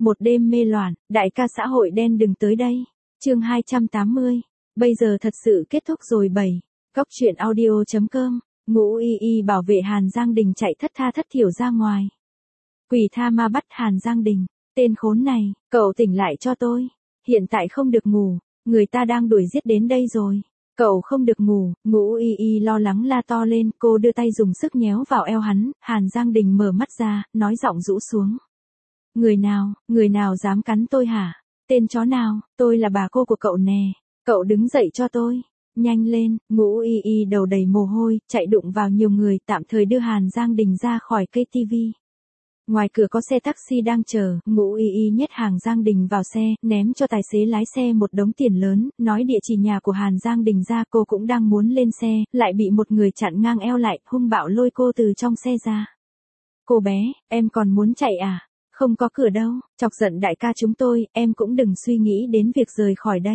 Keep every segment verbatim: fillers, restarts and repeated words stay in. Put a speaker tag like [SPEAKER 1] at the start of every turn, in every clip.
[SPEAKER 1] Một đêm mê loạn, đại ca xã hội đen đừng tới đây. Chương hai trăm tám mươi. Bây giờ thật sự kết thúc rồi bảy. Góc truyện audio chấm com. Ngũ Y Y bảo vệ Hàn Giang Đình chạy thất tha thất thiểu ra ngoài. Quỷ tha ma bắt Hàn Giang Đình. Tên khốn này, cậu tỉnh lại cho tôi. Hiện tại không được ngủ, người ta đang đuổi giết đến đây rồi. Cậu không được ngủ. Ngũ Y Y lo lắng la to lên, cô đưa tay dùng sức nhéo vào eo hắn. Hàn Giang Đình mở mắt ra, nói giọng rũ xuống. Người nào, người nào dám cắn tôi hả? Tên chó nào, tôi là bà cô của cậu nè. Cậu đứng dậy cho tôi. Nhanh lên. Ngũ Y Y đầu đầy mồ hôi, chạy đụng vào nhiều người, tạm thời đưa Hàn Giang Đình ra khỏi cây tivi. Ngoài cửa có xe taxi đang chờ, Ngũ Y Y nhét Hàn Giang Đình vào xe, ném cho tài xế lái xe một đống tiền lớn, nói địa chỉ nhà của Hàn Giang Đình ra. Cô cũng đang muốn lên xe, lại bị một người chặn ngang eo lại, hung bạo lôi cô từ trong xe ra. Cô bé, em còn muốn chạy à? Không có cửa đâu, chọc giận đại ca chúng tôi, em cũng đừng suy nghĩ đến việc rời khỏi đây.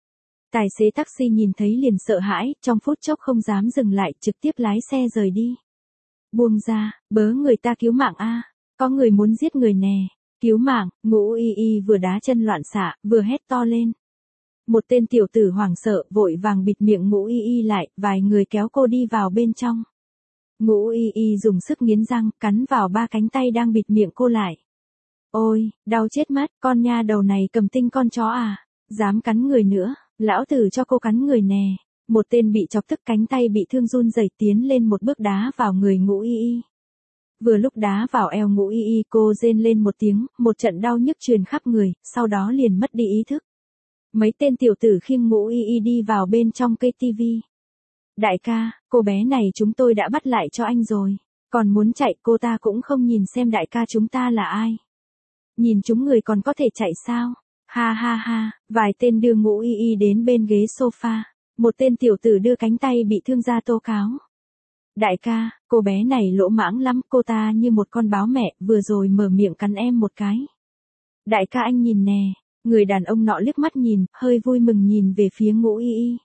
[SPEAKER 1] Tài xế taxi nhìn thấy liền sợ hãi, trong phút chốc không dám dừng lại, trực tiếp lái xe rời đi. Buông ra, bớ người ta cứu mạng a, có người muốn giết người nè. Cứu mạng. Ngũ Y Y vừa đá chân loạn xạ, vừa hét to lên. Một tên tiểu tử hoảng sợ, vội vàng bịt miệng Ngũ Y Y lại, vài người kéo cô đi vào bên trong. Ngũ Y Y dùng sức nghiến răng, cắn vào ba cánh tay đang bịt miệng cô lại. Ôi, đau chết mất, con nha đầu này cầm tinh con chó à, dám cắn người nữa, lão tử cho cô cắn người nè. Một tên bị chọc tức cánh tay bị thương run rẩy tiến lên một bước đá vào người Ngũ Y Y. Vừa lúc đá vào eo Ngũ Y Y, cô rên lên một tiếng, một trận đau nhức truyền khắp người, sau đó liền mất đi ý thức. Mấy tên tiểu tử khiêng Ngũ Y Y đi vào bên trong cây tivi. Đại ca, cô bé này chúng tôi đã bắt lại cho anh rồi, còn muốn chạy, cô ta cũng không nhìn xem đại ca chúng ta là ai. Nhìn chúng người còn có thể chạy sao? Ha ha ha, vài tên đưa Ngũ Y Y đến bên ghế sofa. Một tên tiểu tử đưa cánh tay bị thương ra tố cáo. Đại ca, cô bé này lỗ mãng lắm, cô ta như một con báo mẹ, vừa rồi mở miệng cắn em một cái. Đại ca anh nhìn nè, người đàn ông nọ liếc mắt nhìn, hơi vui mừng nhìn về phía Ngũ Y Y.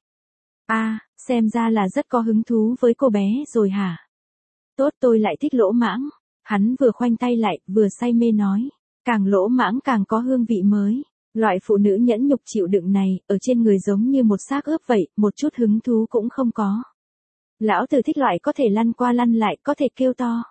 [SPEAKER 1] À, xem ra là rất có hứng thú với cô bé rồi hả? Tốt, tôi lại thích lỗ mãng. Hắn vừa khoanh tay lại, vừa say mê nói. Càng lỗ mãng càng có hương vị mới. Loại phụ nữ nhẫn nhục chịu đựng này, ở trên người giống như một xác ướp vậy, một chút hứng thú cũng không có. Lão tử thích loại có thể lăn qua lăn lại, có thể kêu to.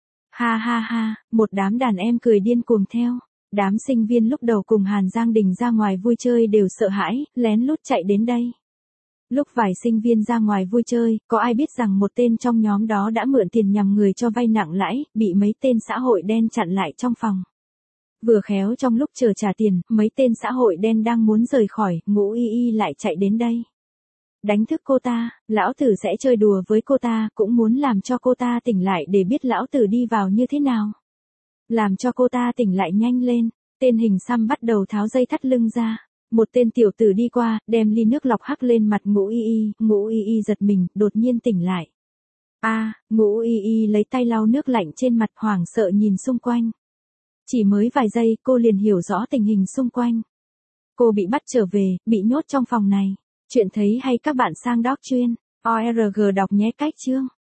[SPEAKER 1] Ha ha ha, một đám đàn em cười điên cuồng theo. Đám sinh viên lúc đầu cùng Hàn Giang Đình ra ngoài vui chơi đều sợ hãi, lén lút chạy đến đây. Lúc vài sinh viên ra ngoài vui chơi, có ai biết rằng một tên trong nhóm đó đã mượn tiền nhằm người cho vay nặng lãi, bị mấy tên xã hội đen chặn lại trong phòng. Vừa khéo trong lúc chờ trả tiền, mấy tên xã hội đen đang muốn rời khỏi, Ngũ Y Y lại chạy đến đây. Đánh thức cô ta, lão tử sẽ chơi đùa với cô ta, cũng muốn làm cho cô ta tỉnh lại để biết lão tử đi vào như thế nào. Làm cho cô ta tỉnh lại nhanh lên, tên hình xăm bắt đầu tháo dây thắt lưng ra. Một tên tiểu tử đi qua, đem ly nước lọc hắc lên mặt Ngũ Y Y, Ngũ Y Y giật mình, đột nhiên tỉnh lại. A, à, Ngũ Y Y lấy tay lau nước lạnh trên mặt, hoảng sợ nhìn xung quanh. Chỉ mới vài giây, cô liền hiểu rõ tình hình xung quanh. Cô bị bắt trở về, bị nhốt trong phòng này. Chuyện thấy hay các bạn sang doc chuyên, o r g đọc nhé. Cách chương.